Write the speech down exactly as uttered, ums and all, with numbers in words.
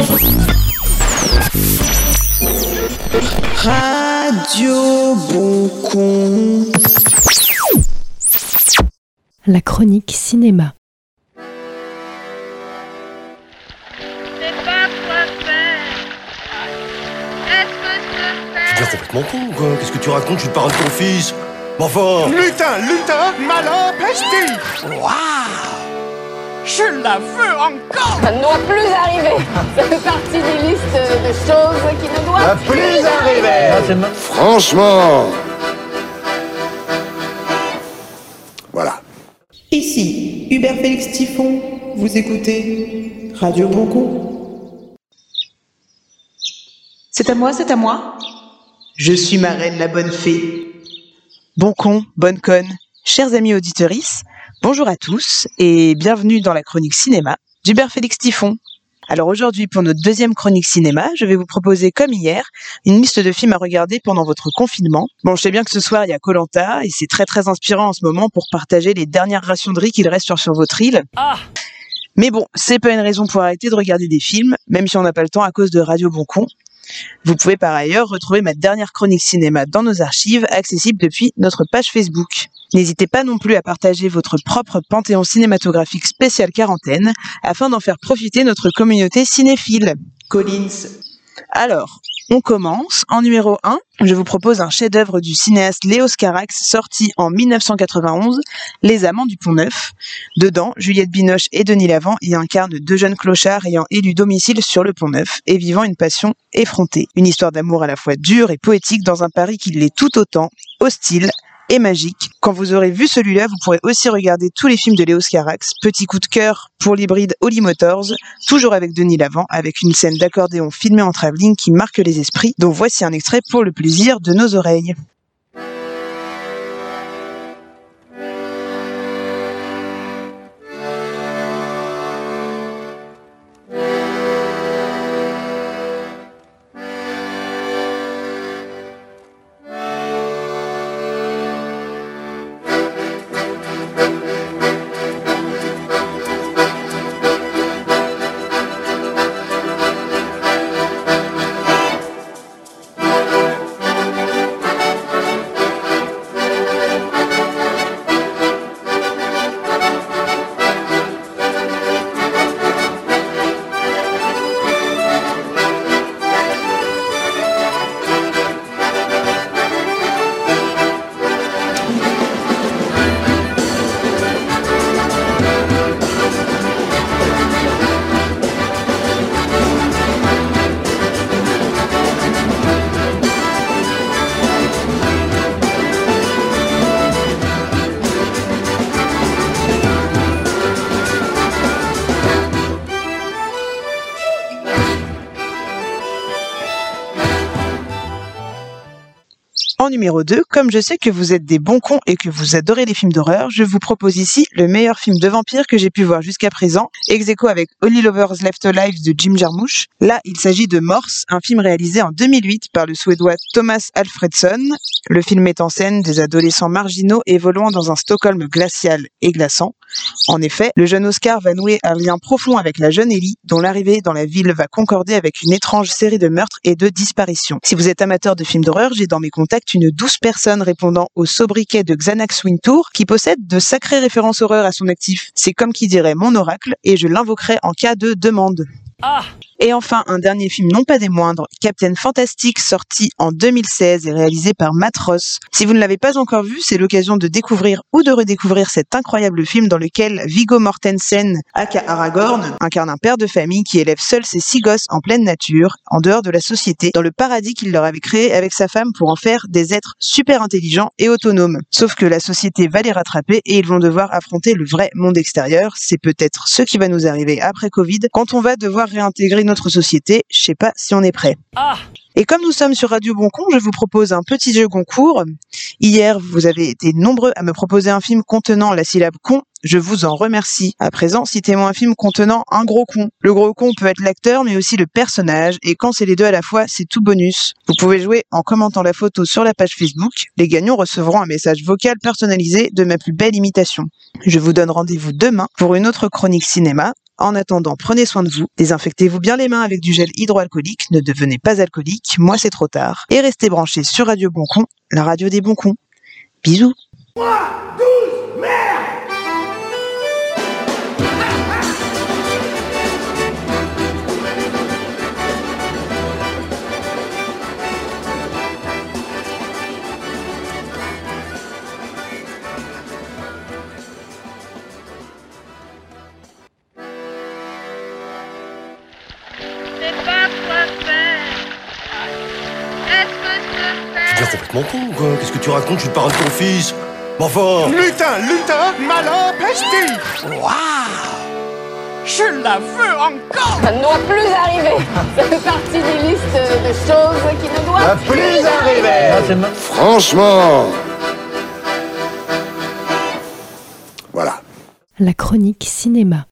Radio Boncon. La chronique cinéma. Tu deviens complètement con ou quoi? Qu'est-ce que tu racontes? Je suis le parrain de ton fils. Mais enfin... Lutin, lutin, malin, pestis. Waouh! Je la veux encore! Ça ne doit plus arriver. Ça fait partie des listes de choses qui ne doivent plus, plus arriver. arriver. Franchement... Voilà. Ici, Hubert Félix Typhon, vous écoutez Radio Boncon. C'est à moi, c'est à moi. Je suis ma reine, la bonne fée. Bon con, bonne conne, chers amis auditorices, bonjour à tous et bienvenue dans la chronique cinéma d'Hubert Félix Typhon. Alors aujourd'hui, pour notre deuxième chronique cinéma, je vais vous proposer, comme hier, une liste de films à regarder pendant votre confinement. Bon, je sais bien que ce soir, il y a koh-Lanta et c'est très très inspirant en ce moment pour partager les dernières rations de riz qu'il reste sur, sur votre île. Ah Mais bon, c'est pas une raison pour arrêter de regarder des films, même si on n'a pas le temps à cause de Radio Boncon. Vous pouvez par ailleurs retrouver ma dernière chronique cinéma dans nos archives, accessibles depuis notre page Facebook. N'hésitez pas non plus à partager votre propre panthéon cinématographique spécial quarantaine, afin d'en faire profiter notre communauté cinéphile. Collins. Alors, on commence. En numéro un, je vous propose un chef-d'œuvre du cinéaste Léos Carax, sorti en dix-neuf cent quatre-vingt-onze, Les Amants du Pont-Neuf. Dedans, Juliette Binoche et Denis Lavant y incarnent deux jeunes clochards ayant élu domicile sur le Pont-Neuf et vivant une passion effrontée. Une histoire d'amour à la fois dure et poétique dans un Paris qui l'est tout autant, hostile et magique. Quand vous aurez vu celui-là, vous pourrez aussi regarder tous les films de Léos Carax. Petit coup de cœur pour l'hybride Holly Motors, toujours avec Denis Lavant, avec une scène d'accordéon filmée en travelling qui marque les esprits, dont voici un extrait pour le plaisir de nos oreilles. En numéro deux, comme je sais que vous êtes des bons cons et que vous adorez les films d'horreur, je vous propose ici le meilleur film de vampire que j'ai pu voir jusqu'à présent, ex aequo avec Only Lovers Left Alive de Jim Jarmusch. Là, il s'agit de Morse, un film réalisé en deux mille huit par le Suédois Thomas Alfredson. Le film met en scène des adolescents marginaux évoluant dans un Stockholm glacial et glaçant. En effet, le jeune Oscar va nouer un lien profond avec la jeune Ellie, dont l'arrivée dans la ville va concorder avec une étrange série de meurtres et de disparitions. Si vous êtes amateur de films d'horreur, j'ai dans mes contacts une douce personne répondant au sobriquet de Xanax Wintour, qui possède de sacrées références horreur à son actif. C'est comme qui dirait mon oracle, et je l'invoquerai en cas de demande. Ah Et enfin, un dernier film non pas des moindres, Captain Fantastic, sorti en deux mille seize et réalisé par Matt Ross. Si vous ne l'avez pas encore vu, c'est l'occasion de découvrir ou de redécouvrir cet incroyable film dans lequel Viggo Mortensen, aka Aragorn, incarne un père de famille qui élève seul ses six gosses en pleine nature, en dehors de la société, dans le paradis qu'il leur avait créé avec sa femme pour en faire des êtres super intelligents et autonomes. Sauf que la société va les rattraper et ils vont devoir affronter le vrai monde extérieur. C'est peut-être ce qui va nous arriver après Covid, quand on va devoir réintégrer notre société. Je sais pas si on est prêt. Ah Et comme nous sommes sur Radio Boncon, je vous propose un petit jeu concours. Hier, vous avez été nombreux à me proposer un film contenant la syllabe con. Je vous en remercie. À présent, citez-moi un film contenant un gros con. Le gros con peut être l'acteur, mais aussi le personnage. Et quand c'est les deux à la fois, c'est tout bonus. Vous pouvez jouer en commentant la photo sur la page Facebook. Les gagnants recevront un message vocal personnalisé de ma plus belle imitation. Je vous donne rendez-vous demain pour une autre chronique cinéma. En attendant, prenez soin de vous, désinfectez-vous bien les mains avec du gel hydroalcoolique, ne devenez pas alcoolique, moi c'est trop tard, et restez branchés sur Radio Boncon, la radio des Boncons. Bisous. Tu deviens complètement con ou quoi? Qu'est-ce que tu racontes? Je suis le parrain de ton fils. Mais enfin. Lutin, lutin, malin, pesti. Waouh! Je la veux encore. Ça ne doit plus arriver. Ça fait partie des listes de choses qui ne doivent plus arriver. Franchement. Voilà. La chronique cinéma.